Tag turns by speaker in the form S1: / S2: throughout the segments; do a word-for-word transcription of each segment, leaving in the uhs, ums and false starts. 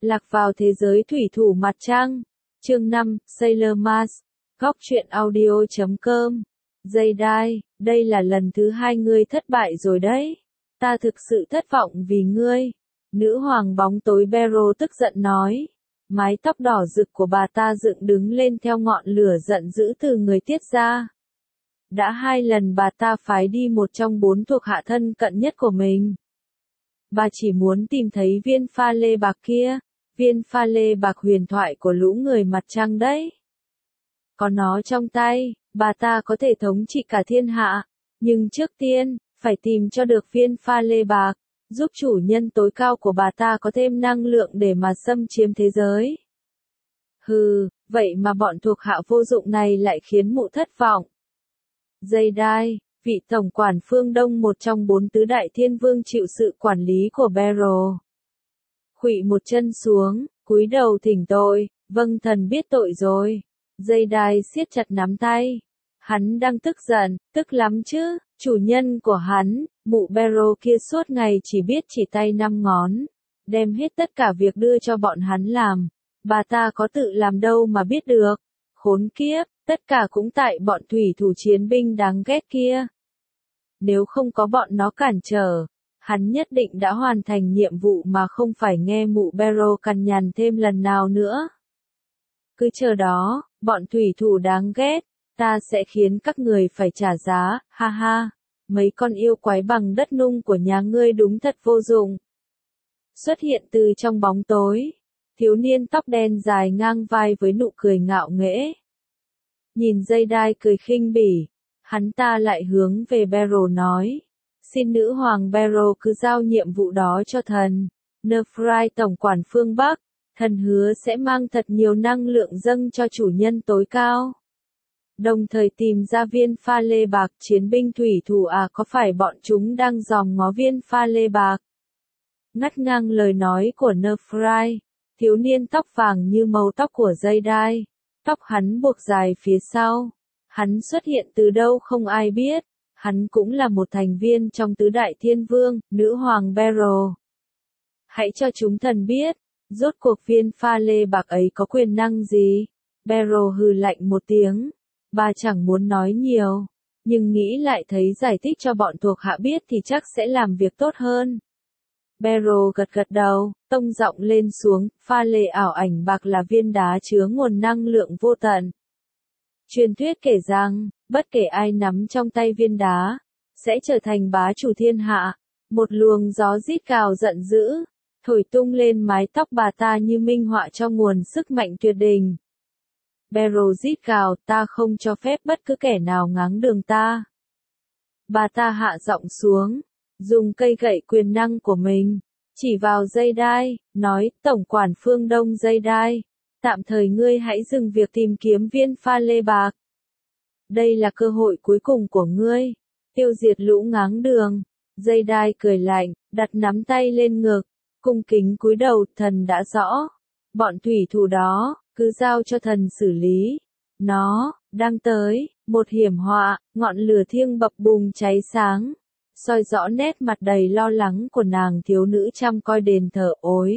S1: Lạc vào thế giới thủy thủ mặt trăng. Chương năm, Sailor Mars. Góc truyện audio chấm com. Jedi, đây là lần thứ hai ngươi thất bại rồi đấy. Ta thực sự thất vọng vì ngươi. Nữ hoàng bóng tối Beryl tức giận nói. Mái tóc đỏ rực của bà ta dựng đứng lên theo ngọn lửa giận dữ từ người tiết ra. Đã hai lần bà ta phái đi một trong bốn thuộc hạ thân cận nhất của mình. Bà chỉ muốn tìm thấy viên pha lê bạc kia, viên pha lê bạc huyền thoại của lũ người mặt trăng đấy. Có nó trong tay, bà ta có thể thống trị cả thiên hạ, nhưng trước tiên, phải tìm cho được viên pha lê bạc, giúp chủ nhân tối cao của bà ta có thêm năng lượng để mà xâm chiếm thế giới. Hừ, vậy mà bọn thuộc hạ vô dụng này lại khiến mụ thất vọng. Jedi, vị tổng quản phương Đông một trong bốn tứ đại thiên vương chịu sự quản lý của Beryl. Khuỵu một chân xuống, cúi đầu thỉnh tội, vâng thần biết tội rồi. Jedi siết chặt nắm tay. Hắn đang tức giận, tức lắm chứ, chủ nhân của hắn, mụ Beryl kia suốt ngày chỉ biết chỉ tay năm ngón, đem hết tất cả việc đưa cho bọn hắn làm. Bà ta có tự làm đâu mà biết được. Khốn kiếp, tất cả cũng tại bọn thủy thủ chiến binh đáng ghét kia. Nếu không có bọn nó cản trở, hắn nhất định đã hoàn thành nhiệm vụ mà không phải nghe mụ Beryl cằn nhằn thêm lần nào nữa. Cứ chờ đó, bọn thủy thủ đáng ghét, ta sẽ khiến các người phải trả giá, ha ha. Mấy con yêu quái bằng đất nung của nhà ngươi đúng thật vô dụng. Xuất hiện từ trong bóng tối, thiếu niên tóc đen dài ngang vai với nụ cười ngạo nghễ. Nhìn Jedi cười khinh bỉ, hắn ta lại hướng về Beryl nói. Xin nữ hoàng Beryl cứ giao nhiệm vụ đó cho thần. Nephrite tổng quản phương Bắc, thần hứa sẽ mang thật nhiều năng lượng dâng cho chủ nhân tối cao. Đồng thời tìm ra viên pha lê bạc. Chiến binh thủy thủ à, có phải bọn chúng đang dòm ngó viên pha lê bạc? Ngắt ngang lời nói của Nephrite, thiếu niên tóc vàng như màu tóc của Jedi. Tóc hắn buộc dài phía sau. Hắn xuất hiện từ đâu không ai biết. Hắn cũng là một thành viên trong tứ đại thiên vương, nữ hoàng Beryl. Hãy cho chúng thần biết, rốt cuộc viên pha lê bạc ấy có quyền năng gì? Beryl hừ lạnh một tiếng. Bà chẳng muốn nói nhiều, nhưng nghĩ lại thấy giải thích cho bọn thuộc hạ biết thì chắc sẽ làm việc tốt hơn. Beryl gật gật đầu, tông giọng lên xuống, pha lê ảo ảnh bạc là viên đá chứa nguồn năng lượng vô tận. Truyền thuyết kể rằng, bất kể ai nắm trong tay viên đá, sẽ trở thành bá chủ thiên hạ. Một luồng gió rít gào giận dữ, thổi tung lên mái tóc bà ta như minh họa cho nguồn sức mạnh tuyệt đình. Beryl rít gào, ta không cho phép bất cứ kẻ nào ngáng đường ta. Bà ta hạ giọng xuống, dùng cây gậy quyền năng của mình, chỉ vào Jedi, nói, tổng quản phương Đông Jedi, tạm thời ngươi hãy dừng việc tìm kiếm viên pha lê bạc. Đây là cơ hội cuối cùng của ngươi, tiêu diệt lũ ngáng đường. Jedi cười lạnh, đặt nắm tay lên ngực, cung kính cúi đầu, thần đã rõ. Bọn thủy thủ đó, cứ giao cho thần xử lý. Nó, đang tới, một hiểm họa, ngọn lửa thiêng bập bùng cháy sáng, soi rõ nét mặt đầy lo lắng của nàng thiếu nữ chăm coi đền thờ ối.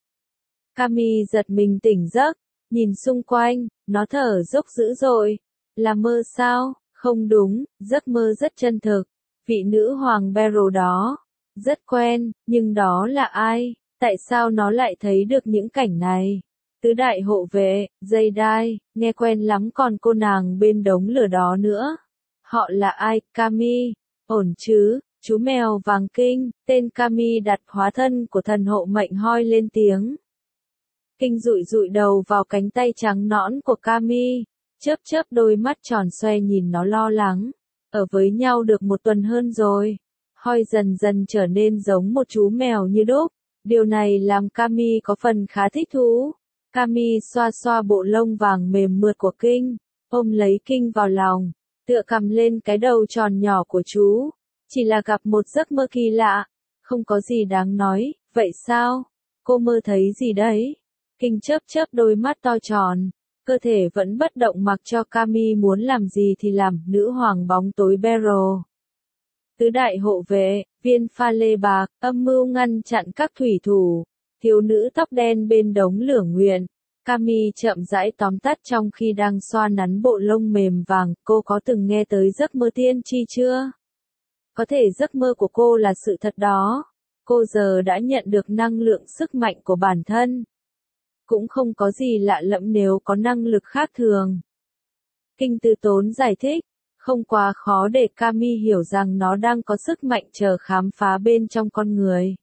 S1: Kami giật mình tỉnh giấc, nhìn xung quanh, nó thở dốc dữ dội. Là mơ sao? Không đúng, giấc mơ rất chân thực. Vị nữ hoàng Beryl đó, rất quen, nhưng đó là ai? Tại sao nó lại thấy được những cảnh này? Tứ đại hộ vệ, Jedi, nghe quen lắm, còn cô nàng bên đống lửa đó nữa. Họ là ai? Kami, ổn chứ? Chú mèo vàng Kinh, tên Kami đặt hóa thân của thần hộ mệnh hoi lên tiếng. Kinh dụi dụi đầu vào cánh tay trắng nõn của Kami, chớp chớp đôi mắt tròn xoe nhìn nó lo lắng. Ở với nhau được một tuần hơn rồi. Hoi dần dần trở nên giống một chú mèo như đúc. Điều này làm Kami có phần khá thích thú. Kami xoa xoa bộ lông vàng mềm mượt của Kinh, ôm lấy Kinh vào lòng, tựa cầm lên cái đầu tròn nhỏ của chú. Chỉ là gặp một giấc mơ kỳ lạ, không có gì đáng nói, vậy sao? Cô mơ thấy gì đấy? Kinh chớp chớp đôi mắt to tròn, cơ thể vẫn bất động mặc cho Kami muốn làm gì thì làm. Nữ hoàng bóng tối Beryl. Tứ đại hộ vệ, viên pha lê bạc, âm mưu ngăn chặn các thủy thủ. Thiếu nữ tóc đen bên đống lửa nguyện. Cami chậm rãi tóm tắt trong khi đang xoa nắn bộ lông mềm vàng. Cô có từng nghe tới giấc mơ tiên tri chưa? Có thể giấc mơ của cô là sự thật đó. Cô giờ đã nhận được năng lượng sức mạnh của bản thân. Cũng không có gì lạ lẫm nếu có năng lực khác thường. Kinh Từ Tốn giải thích, không quá khó để Cami hiểu rằng nó đang có sức mạnh chờ khám phá bên trong con người.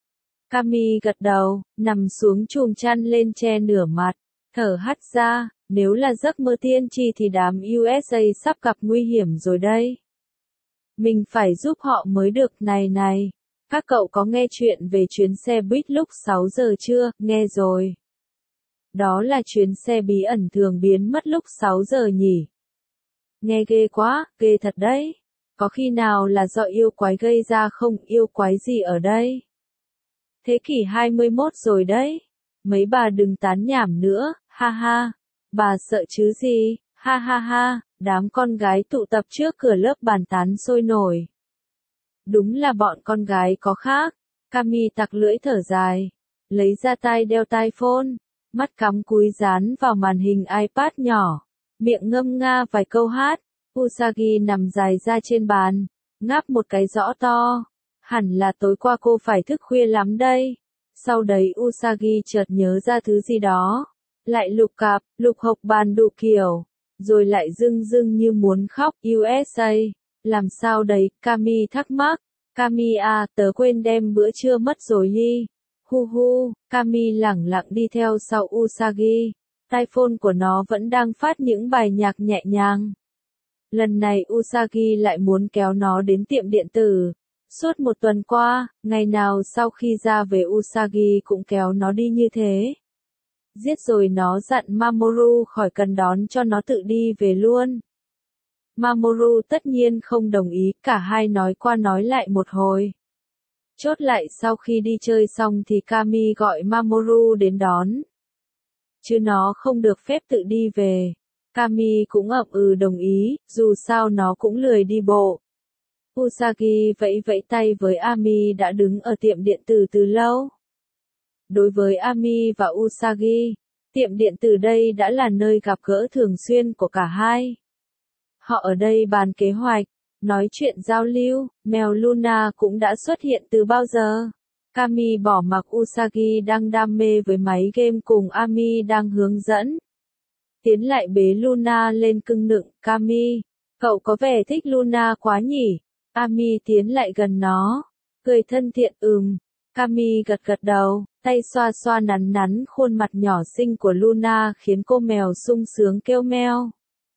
S1: Cami gật đầu, nằm xuống chùm chăn lên che nửa mặt, thở hắt ra, nếu là giấc mơ tiên tri thì đám u ét a sắp gặp nguy hiểm rồi đây. Mình phải giúp họ mới được. Này này, các cậu có nghe chuyện về chuyến xe buýt lúc sáu giờ chưa? Nghe rồi. Đó là chuyến xe bí ẩn thường biến mất lúc sáu giờ nhỉ? Nghe ghê quá, ghê thật đấy. Có khi nào là do yêu quái gây ra không? Yêu quái gì ở đây? Thế kỷ hai mươi mốt rồi đấy. Mấy bà đừng tán nhảm nữa, ha ha. Bà sợ chứ gì, ha ha ha. Đám con gái tụ tập trước cửa lớp bàn tán sôi nổi. Đúng là bọn con gái có khác. Cami tặc lưỡi thở dài. Lấy ra tai đeo tai phone. Mắt cắm cúi dán vào màn hình iPad nhỏ. Miệng ngâm nga vài câu hát. Usagi nằm dài ra trên bàn. Ngáp một cái rõ to. Hẳn là tối qua cô phải thức khuya lắm đây. Sau đấy Usagi chợt nhớ ra thứ gì đó. Lại lục cạp, lục hộc bàn đủ kiểu. Rồi lại rưng rưng như muốn khóc. u ét a, làm sao đấy? Cami thắc mắc. Cami à, tớ quên đem bữa trưa mất rồi hi. Hu hu, Cami lẳng lặng đi theo sau Usagi. Tai phone của nó vẫn đang phát những bài nhạc nhẹ nhàng. Lần này Usagi lại muốn kéo nó đến tiệm điện tử. Suốt một tuần qua, ngày nào sau khi ra về Usagi cũng kéo nó đi như thế. Giết rồi nó dặn Mamoru khỏi cần đón cho nó tự đi về luôn. Mamoru tất nhiên không đồng ý, cả hai nói qua nói lại một hồi. Chốt lại sau khi đi chơi xong thì Cami gọi Mamoru đến đón. Chứ nó không được phép tự đi về. Cami cũng ậm ừ đồng ý, dù sao nó cũng lười đi bộ. Usagi vẫy vẫy tay với Ami đã đứng ở tiệm điện tử từ lâu. Đối với Ami và Usagi, tiệm điện tử đây đã là nơi gặp gỡ thường xuyên của cả hai. Họ ở đây bàn kế hoạch, nói chuyện giao lưu, mèo Luna cũng đã xuất hiện từ bao giờ. Cami bỏ mặc Usagi đang đam mê với máy game cùng Ami đang hướng dẫn. Tiến lại bế Luna lên cưng nựng, Cami, cậu có vẻ thích Luna quá nhỉ? Ami tiến lại gần nó, cười thân thiện ừm. Cami gật gật đầu, tay xoa xoa nắn nắn khuôn mặt nhỏ xinh của Luna khiến cô mèo sung sướng kêu meo.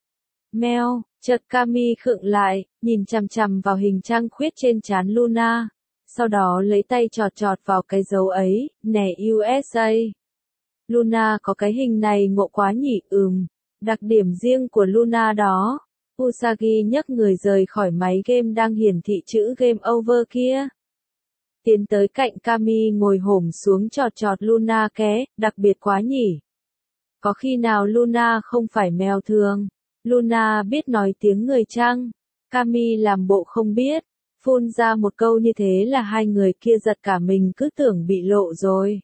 S1: Meo, chợt Cami khựng lại, nhìn chằm chằm vào hình trăng khuyết trên trán Luna, sau đó lấy tay chọt chọt vào cái dấu ấy, nè u ét a. Luna có cái hình này ngộ quá nhỉ, ừm, đặc điểm riêng của Luna đó. Usagi nhấc người rời khỏi máy game đang hiển thị chữ game over kia. Tiến tới cạnh Cami ngồi hổm xuống chọt chọt Luna ké, đặc biệt quá nhỉ. Có khi nào Luna không phải mèo thường? Luna biết nói tiếng người chăng? Cami làm bộ không biết, phun ra một câu như thế là hai người kia giật cả mình cứ tưởng bị lộ rồi.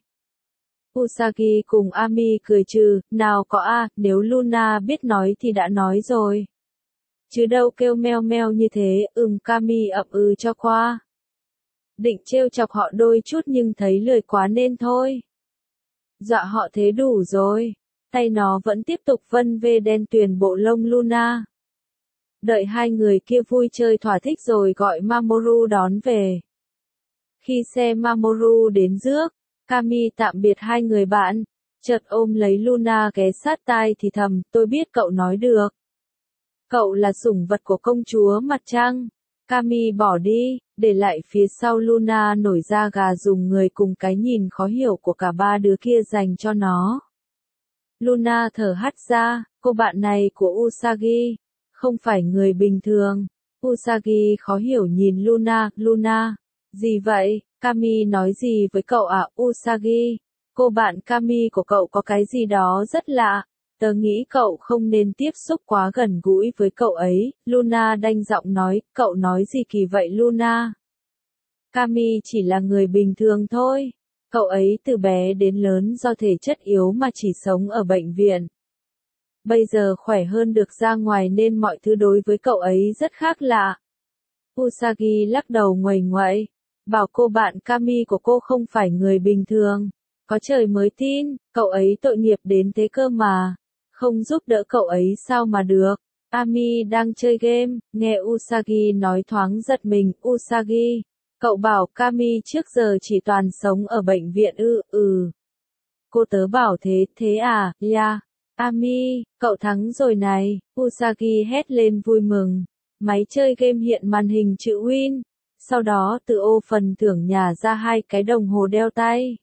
S1: Usagi cùng Ami cười trừ, nào có a, nếu Luna biết nói thì đã nói rồi. Chứ đâu kêu meo meo như thế, ừm Cami ậm ừ cho qua. Định trêu chọc họ đôi chút nhưng thấy lười quá nên thôi. Dọa họ thế đủ rồi. Tay nó vẫn tiếp tục vân vê đen tuyền bộ lông Luna. Đợi hai người kia vui chơi thỏa thích rồi gọi Mamoru đón về. Khi xe Mamoru đến rước, Cami tạm biệt hai người bạn, chợt ôm lấy Luna ghé sát tai thì thầm, tôi biết cậu nói được. Cậu là sủng vật của công chúa mặt trăng. Cami bỏ đi, để lại phía sau Luna nổi da gà dùng người cùng cái nhìn khó hiểu của cả ba đứa kia dành cho nó. Luna thở hắt ra, cô bạn này của Usagi, không phải người bình thường. Usagi khó hiểu nhìn Luna, Luna, gì vậy, Cami nói gì với cậu à, Usagi, cô bạn Cami của cậu có cái gì đó rất lạ, tớ nghĩ cậu không nên tiếp xúc quá gần gũi với cậu ấy, Luna đanh giọng nói, cậu nói gì kỳ vậy Luna? Cami chỉ là người bình thường thôi. Cậu ấy từ bé đến lớn do thể chất yếu mà chỉ sống ở bệnh viện. Bây giờ khỏe hơn được ra ngoài nên mọi thứ đối với cậu ấy rất khác lạ. Usagi lắc đầu nguầy nguậy, bảo cô bạn Kami của cô không phải người bình thường. Có trời mới tin, cậu ấy tội nghiệp đến thế cơ mà. Không giúp đỡ cậu ấy sao mà được. Ami đang chơi game, nghe Usagi nói thoáng giật mình. Usagi, cậu bảo Kami trước giờ chỉ toàn sống ở bệnh viện ư, ừ. Cô tớ bảo thế, thế à, yeah. Ami, cậu thắng rồi này, Usagi hét lên vui mừng. Máy chơi game hiện màn hình chữ Win. Sau đó từ ô phần thưởng nhả ra hai cái đồng hồ đeo tay.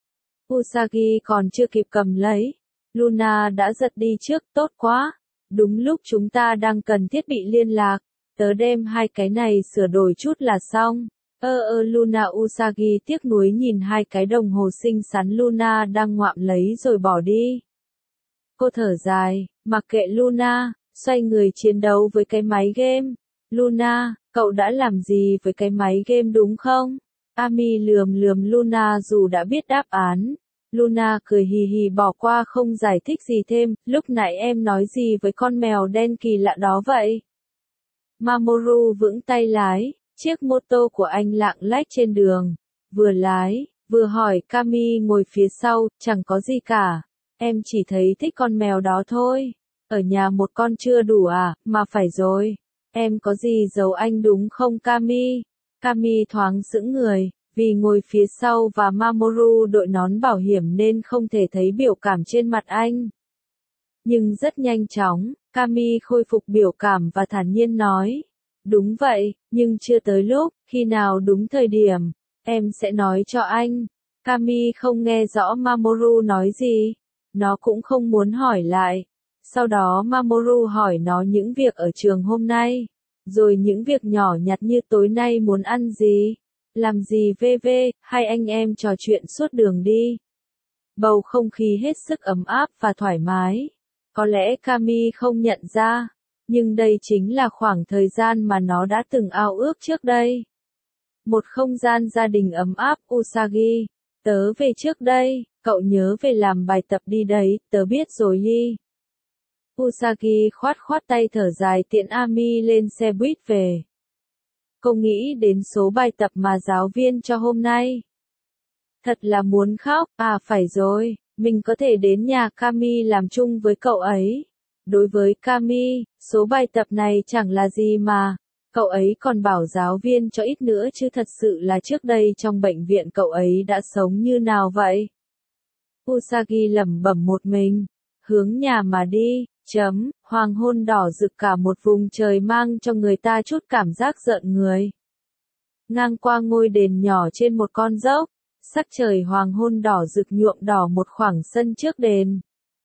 S1: Usagi còn chưa kịp cầm lấy. Luna đã giật đi trước, tốt quá. Đúng lúc chúng ta đang cần thiết bị liên lạc. Tớ đem hai cái này sửa đổi chút là xong. Ơ ơ Luna Usagi tiếc nuối nhìn hai cái đồng hồ xinh xắn Luna đang ngoạm lấy rồi bỏ đi. Cô thở dài, mặc kệ Luna, xoay người chiến đấu với cái máy game. Luna, cậu đã làm gì với cái máy game đúng không? Ami lườm lườm Luna dù đã biết đáp án. Luna cười hì hì bỏ qua không giải thích gì thêm, lúc nãy em nói gì với con mèo đen kỳ lạ đó vậy? Mamoru vững tay lái, chiếc mô tô của anh lạng lách trên đường. Vừa lái, vừa hỏi Kami ngồi phía sau, chẳng có gì cả. Em chỉ thấy thích con mèo đó thôi. Ở nhà một con chưa đủ à, mà phải rồi. Em có gì giấu anh đúng không Kami? Kami thoáng sững người, vì ngồi phía sau và Mamoru đội nón bảo hiểm nên không thể thấy biểu cảm trên mặt anh. Nhưng rất nhanh chóng, Kami khôi phục biểu cảm và thản nhiên nói. Đúng vậy, nhưng chưa tới lúc, khi nào đúng thời điểm, em sẽ nói cho anh. Kami không nghe rõ Mamoru nói gì. Nó cũng không muốn hỏi lại. Sau đó Mamoru hỏi nó những việc ở trường hôm nay. Rồi những việc nhỏ nhặt như tối nay muốn ăn gì, làm gì vv, hay anh em trò chuyện suốt đường đi. Bầu không khí hết sức ấm áp và thoải mái. Có lẽ Kami không nhận ra, nhưng đây chính là khoảng thời gian mà nó đã từng ao ước trước đây. Một không gian gia đình ấm áp. Usagi, tớ về trước đây, cậu nhớ về làm bài tập đi đấy, tớ biết rồi hi. Usagi khoát khoát tay thở dài tiện Ami lên xe buýt về. Cô nghĩ đến số bài tập mà giáo viên cho hôm nay. Thật là muốn khóc, à phải rồi, mình có thể đến nhà Kami làm chung với cậu ấy. Đối với Kami, số bài tập này chẳng là gì mà. Cậu ấy còn bảo giáo viên cho ít nữa chứ thật sự là trước đây trong bệnh viện cậu ấy đã sống như nào vậy? Usagi lẩm bẩm một mình, hướng nhà mà đi, chấm, hoàng hôn đỏ rực cả một vùng trời mang cho người ta chút cảm giác rợn người. Ngang qua ngôi đền nhỏ trên một con dốc, sắc trời hoàng hôn đỏ rực nhuộm đỏ một khoảng sân trước đền.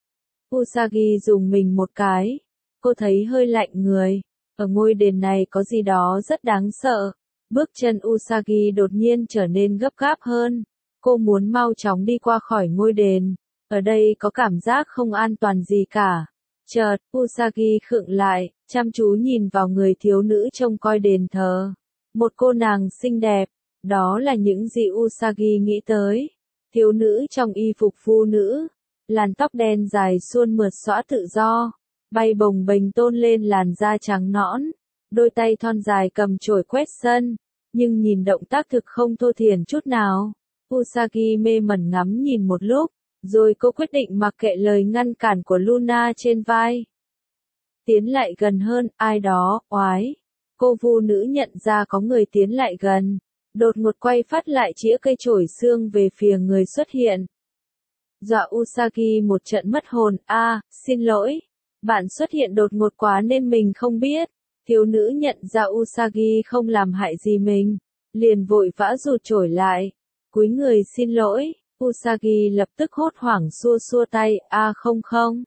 S1: Usagi dùng mình một cái, cô thấy hơi lạnh người, ở ngôi đền này có gì đó rất đáng sợ. Bước chân Usagi đột nhiên trở nên gấp gáp hơn, cô muốn mau chóng đi qua khỏi ngôi đền, ở đây có cảm giác không an toàn gì cả. Chợt, Usagi khựng lại, chăm chú nhìn vào người thiếu nữ trông coi đền thờ. Một cô nàng xinh đẹp, đó là những gì Usagi nghĩ tới. Thiếu nữ trong y phục phụ nữ, làn tóc đen dài suôn mượt xõa tự do, bay bồng bềnh tôn lên làn da trắng nõn, đôi tay thon dài cầm chổi quét sân, nhưng nhìn động tác thực không thô thiển chút nào. Usagi mê mẩn ngắm nhìn một lúc, rồi cô quyết định mặc kệ lời ngăn cản của Luna trên vai. Tiến lại gần hơn, ai đó, oái. Cô vu nữ nhận ra có người tiến lại gần, đột ngột quay phát lại chĩa cây chổi xương về phía người xuất hiện. Dọa Usagi một trận mất hồn, a, à, xin lỗi. Bạn xuất hiện đột ngột quá nên mình không biết. Thiếu nữ nhận ra Usagi không làm hại gì mình, liền vội vã rụt chổi lại. Cúi người xin lỗi, Usagi lập tức hốt hoảng xua xua tay, a à, không không.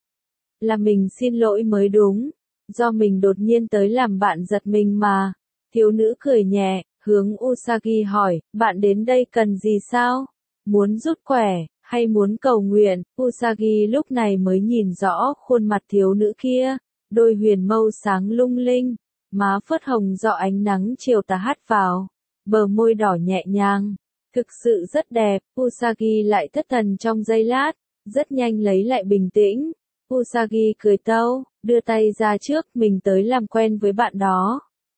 S1: Là mình xin lỗi mới đúng, do mình đột nhiên tới làm bạn giật mình mà. Thiếu nữ cười nhẹ, hướng Usagi hỏi, bạn đến đây cần gì sao? Muốn rút quẻ, hay muốn cầu nguyện? Usagi lúc này mới nhìn rõ khuôn mặt thiếu nữ kia, đôi huyền mâu sáng lung linh, má phớt hồng do ánh nắng chiều tà hắt vào, bờ môi đỏ nhẹ nhàng, Thực sự rất đẹp, Usagi lại thất thần trong giây lát, rất nhanh lấy lại bình tĩnh. Usagi cười tâu, đưa tay ra trước, mình tới làm quen với bạn đó.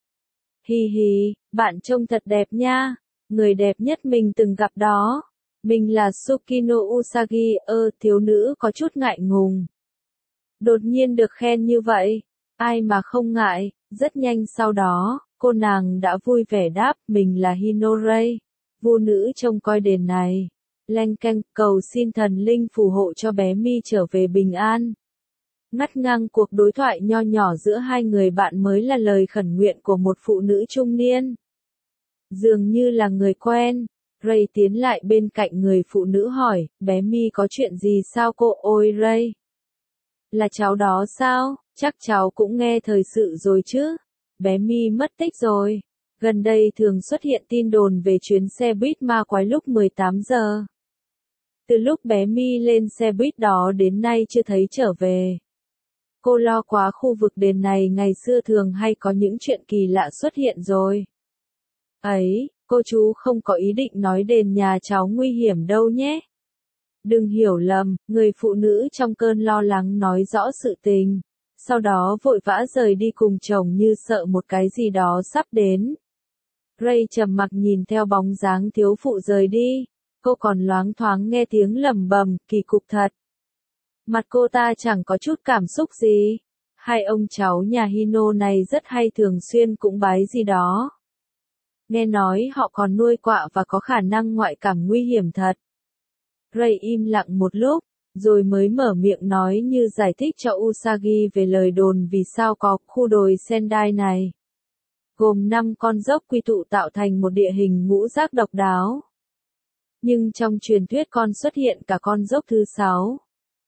S1: Hi hi, bạn trông thật đẹp nha, người đẹp nhất mình từng gặp đó. Mình là Tsukino Usagi, ơ, thiếu nữ có chút ngại ngùng. Đột nhiên được khen như vậy, ai mà không ngại, rất nhanh sau đó, cô nàng đã vui vẻ đáp, mình là Hinorei, vu nữ trông coi đền này. Leng keng, cầu xin thần linh phù hộ cho bé Mi trở về bình an. Ngắt ngang cuộc đối thoại nho nhỏ giữa hai người bạn mới là lời khẩn nguyện của một phụ nữ trung niên. Dường như là người quen, Ray tiến lại bên cạnh người phụ nữ hỏi, bé Mi có chuyện gì sao cô? Ôi Ray, là cháu đó sao? Chắc cháu cũng nghe thời sự rồi chứ. Bé Mi mất tích rồi. Gần đây thường xuất hiện tin đồn về chuyến xe buýt ma quái lúc mười tám giờ. Từ lúc bé Mi lên xe buýt đó đến nay chưa thấy trở về. Cô lo quá, khu vực đền này ngày xưa thường hay có những chuyện kỳ lạ xuất hiện rồi. Ấy, cô chú không có ý định nói đền nhà cháu nguy hiểm đâu nhé. Đừng hiểu lầm, người phụ nữ trong cơn lo lắng nói rõ sự tình. Sau đó vội vã rời đi cùng chồng như sợ một cái gì đó sắp đến. Ray trầm mặc nhìn theo bóng dáng thiếu phụ rời đi. Cô còn loáng thoáng nghe tiếng lẩm bẩm, kỳ cục thật. Mặt cô ta chẳng có chút cảm xúc gì. Hai ông cháu nhà Hino này rất hay thường xuyên cúng bái gì đó. Nghe nói họ còn nuôi quạ và có khả năng ngoại cảm nguy hiểm thật. Ray im lặng một lúc, rồi mới mở miệng nói như giải thích cho Usagi về lời đồn vì sao có khu đồi Sendai này. Gồm năm con dốc quy tụ tạo thành một địa hình ngũ giác độc đáo. Nhưng trong truyền thuyết còn xuất hiện cả con dốc thứ sáu.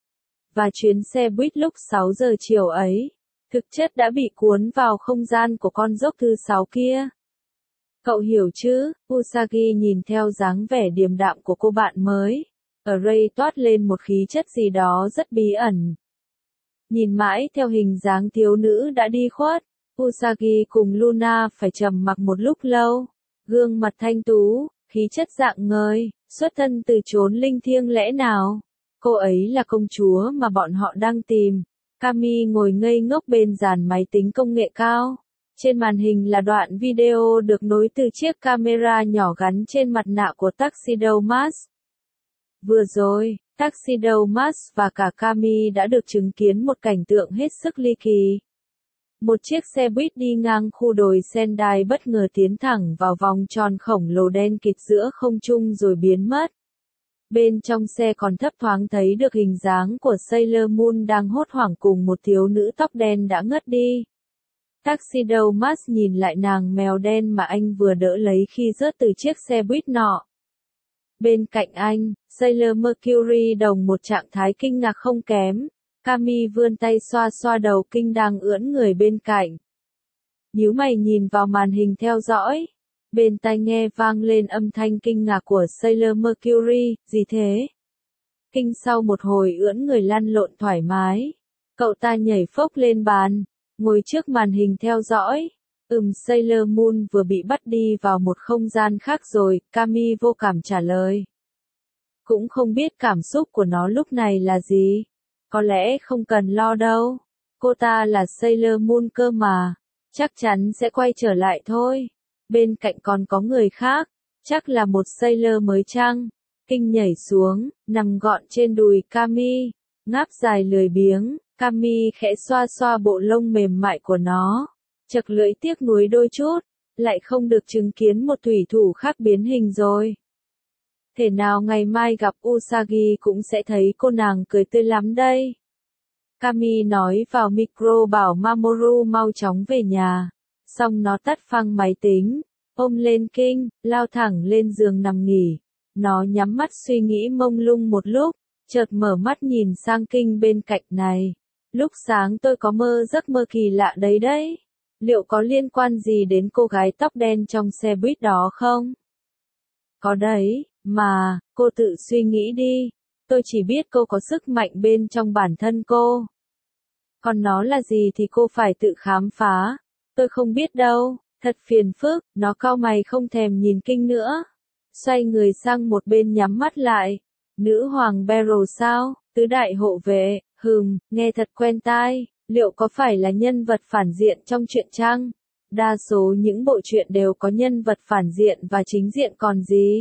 S1: Và chuyến xe buýt lúc sáu giờ chiều ấy, thực chất đã bị cuốn vào không gian của con dốc thứ sáu kia. Cậu hiểu chứ? Usagi nhìn theo dáng vẻ điềm đạm của cô bạn mới. Ở Ray toát lên một khí chất gì đó rất bí ẩn. Nhìn mãi theo hình dáng thiếu nữ đã đi khuất, Usagi cùng Luna phải trầm mặc một lúc lâu. Gương mặt thanh tú, khí chất dạng ngời, xuất thân từ chốn linh thiêng lẽ nào. Cô ấy là công chúa mà bọn họ đang tìm. Kami ngồi ngây ngốc bên dàn máy tính công nghệ cao. Trên màn hình là đoạn video được nối từ chiếc camera nhỏ gắn trên mặt nạ của Tuxedo Mask. Vừa rồi, Tuxedo Mask và cả Kami đã được chứng kiến một cảnh tượng hết sức ly kỳ. Một chiếc xe buýt đi ngang khu đồi Sendai bất ngờ tiến thẳng vào vòng tròn khổng lồ đen kịt giữa không trung rồi biến mất. Bên trong xe còn thấp thoáng thấy được hình dáng của Sailor Moon đang hốt hoảng cùng một thiếu nữ tóc đen đã ngất đi. Tuxedo Mask nhìn lại nàng mèo đen mà anh vừa đỡ lấy khi rớt từ chiếc xe buýt nọ. Bên cạnh anh, Sailor Mercury đồng một trạng thái kinh ngạc không kém. Kami vươn tay xoa xoa đầu kinh đang ưỡn người bên cạnh. Nhíu mày nhìn vào màn hình theo dõi. Bên tai nghe vang lên âm thanh kinh ngạc của Sailor Mercury, gì thế? Kinh sau một hồi ưỡn người lăn lộn thoải mái. Cậu ta nhảy phốc lên bàn, ngồi trước màn hình theo dõi. Ừm, Sailor Moon vừa bị bắt đi vào một không gian khác rồi, Kami vô cảm trả lời. Cũng không biết cảm xúc của nó lúc này là gì. Có lẽ không cần lo đâu. Cô ta là Sailor Moon cơ mà. Chắc chắn sẽ quay trở lại thôi. Bên cạnh còn có người khác. Chắc là một Sailor mới chăng? Kinh nhảy xuống, nằm gọn trên đùi Kami. Ngáp dài lười biếng, Kami khẽ xoa xoa bộ lông mềm mại của nó. Chật lưỡi tiếc nuối đôi chút. Lại không được chứng kiến một thủy thủ khác biến hình rồi. Thể nào ngày mai gặp Usagi cũng sẽ thấy cô nàng cười tươi lắm đây. Kami nói vào micro bảo Mamoru mau chóng về nhà. Xong nó tắt phăng máy tính, ôm lên Kinh, lao thẳng lên giường nằm nghỉ. Nó nhắm mắt suy nghĩ mông lung một lúc, chợt mở mắt nhìn sang Kinh bên cạnh này. Lúc sáng tôi có mơ giấc mơ kỳ lạ đấy đấy. Liệu có liên quan gì đến cô gái tóc đen trong xe buýt đó không? Có đấy. Mà, cô tự suy nghĩ đi. Tôi chỉ biết cô có sức mạnh bên trong bản thân cô. Còn nó là gì thì cô phải tự khám phá. Tôi không biết đâu. Thật phiền phức, nó cau mày không thèm nhìn Kinh nữa. xoay người sang một bên nhắm mắt lại. Nữ hoàng Beryl sao? Tứ đại hộ vệ, hừm, nghe thật quen tai, liệu có phải là nhân vật phản diện trong truyện chăng? Đa số những bộ truyện đều có nhân vật phản diện và chính diện còn gì?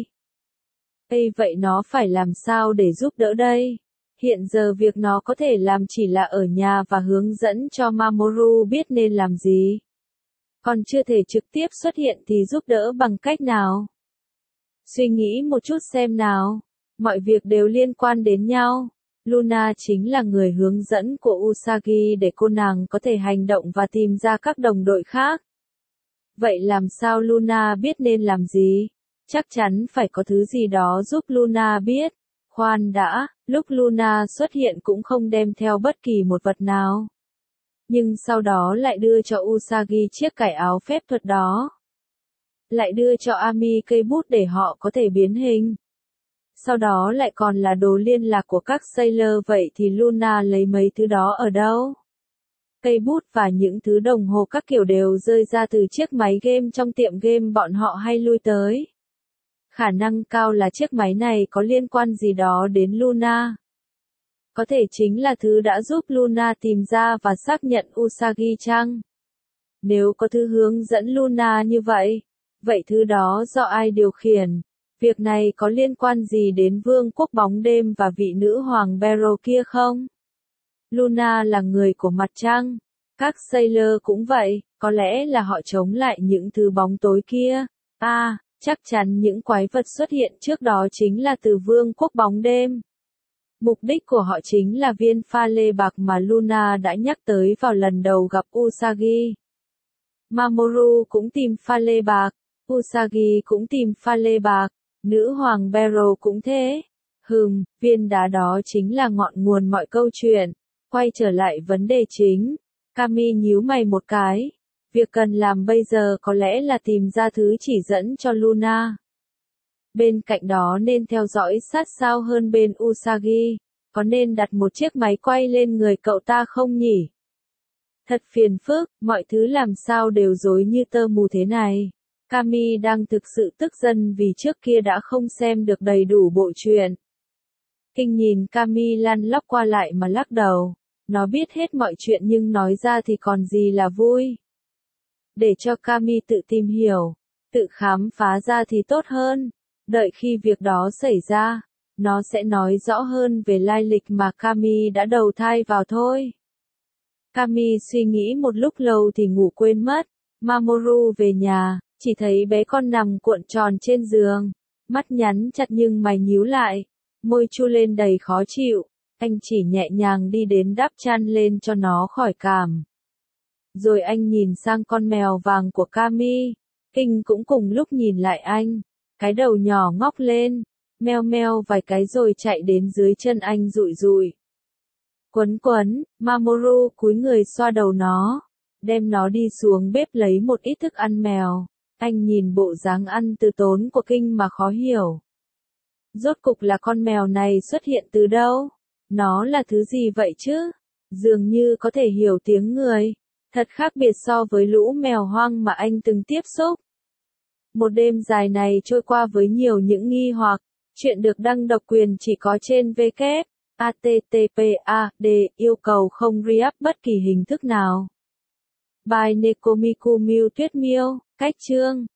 S1: Ê vậy nó phải làm sao để giúp đỡ đây? Hiện giờ việc nó có thể làm chỉ là ở nhà và hướng dẫn cho Mamoru biết nên làm gì. Còn chưa thể trực tiếp xuất hiện thì giúp đỡ bằng cách nào? Suy nghĩ một chút xem nào. Mọi việc đều liên quan đến nhau. Luna chính là người hướng dẫn của Usagi để cô nàng có thể hành động và tìm ra các đồng đội khác. Vậy làm sao Luna biết nên làm gì? Chắc chắn phải có thứ gì đó giúp Luna biết. Khoan đã, lúc Luna xuất hiện cũng không đem theo bất kỳ một vật nào. Nhưng sau đó lại đưa cho Usagi chiếc cải áo phép thuật đó. Lại đưa cho Ami cây bút để họ có thể biến hình. Sau đó lại còn là đồ liên lạc của các Sailor, vậy thì Luna lấy mấy thứ đó ở đâu? Cây bút và những thứ đồng hồ các kiểu đều rơi ra từ chiếc máy game trong tiệm game bọn họ hay lui tới. Khả năng cao là chiếc máy này có liên quan gì đó đến Luna. Có thể chính là thứ đã giúp Luna tìm ra và xác nhận Usagi chăng? Nếu có thứ hướng dẫn Luna như vậy, vậy thứ đó do ai điều khiển? Việc này có liên quan gì đến vương quốc bóng đêm và vị nữ hoàng Beryl kia không? Luna là người của mặt trăng. Các Sailor cũng vậy, có lẽ là họ chống lại những thứ bóng tối kia. À, chắc chắn những quái vật xuất hiện trước đó chính là từ vương quốc bóng đêm. Mục đích của họ chính là viên pha lê bạc mà Luna đã nhắc tới vào lần đầu gặp Usagi. Mamoru cũng tìm pha lê bạc, Usagi cũng tìm pha lê bạc, nữ hoàng Beryl cũng thế. Hừm, viên đá đó chính là ngọn nguồn mọi câu chuyện. Quay trở lại vấn đề chính, Kami nhíu mày một cái. Việc cần làm bây giờ có lẽ là tìm ra thứ chỉ dẫn cho Luna. Bên cạnh đó nên theo dõi sát sao hơn bên Usagi. Có nên đặt một chiếc máy quay lên người cậu ta không nhỉ? Thật phiền phức, mọi thứ làm sao đều rối như tơ mù thế này. Kami đang thực sự tức giận vì trước kia đã không xem được đầy đủ bộ truyện. Kinh nhìn Kami lăn lóc qua lại mà lắc đầu. Nó biết hết mọi chuyện nhưng nói ra thì còn gì là vui. Để cho Kami tự tìm hiểu, tự khám phá ra thì tốt hơn. Đợi khi việc đó xảy ra, nó sẽ nói rõ hơn về lai lịch mà Kami đã đầu thai vào thôi. Kami suy nghĩ một lúc lâu thì ngủ quên mất. Mamoru về nhà, chỉ thấy bé con nằm cuộn tròn trên giường. Mắt nhắn chặt nhưng mày nhíu lại. Môi chu lên đầy khó chịu. Anh chỉ nhẹ nhàng đi đến đắp chăn lên cho nó khỏi cảm. Rồi anh nhìn sang con mèo vàng của Kami. Kinh cũng cùng lúc nhìn lại anh. Cái đầu nhỏ ngóc lên. Meo meo vài cái rồi chạy đến dưới chân anh rụi rụi. Quấn quấn, Mamoru cúi người xoa đầu nó. Đem nó đi xuống bếp lấy một ít thức ăn mèo. Anh nhìn bộ dáng ăn từ tốn của Kinh mà khó hiểu. Rốt cục là con mèo này xuất hiện từ đâu? Nó là thứ gì vậy chứ? Dường như có thể hiểu tiếng người. Thật khác biệt so với lũ mèo hoang mà anh từng tiếp xúc. Một đêm dài này trôi qua với nhiều những nghi hoặc. Chuyện được đăng độc quyền chỉ có trên W W W chấm H T T P A D yêu cầu không re-up bất kỳ hình thức nào. By Nekomiku Miu Tuyết Miêu, cách chương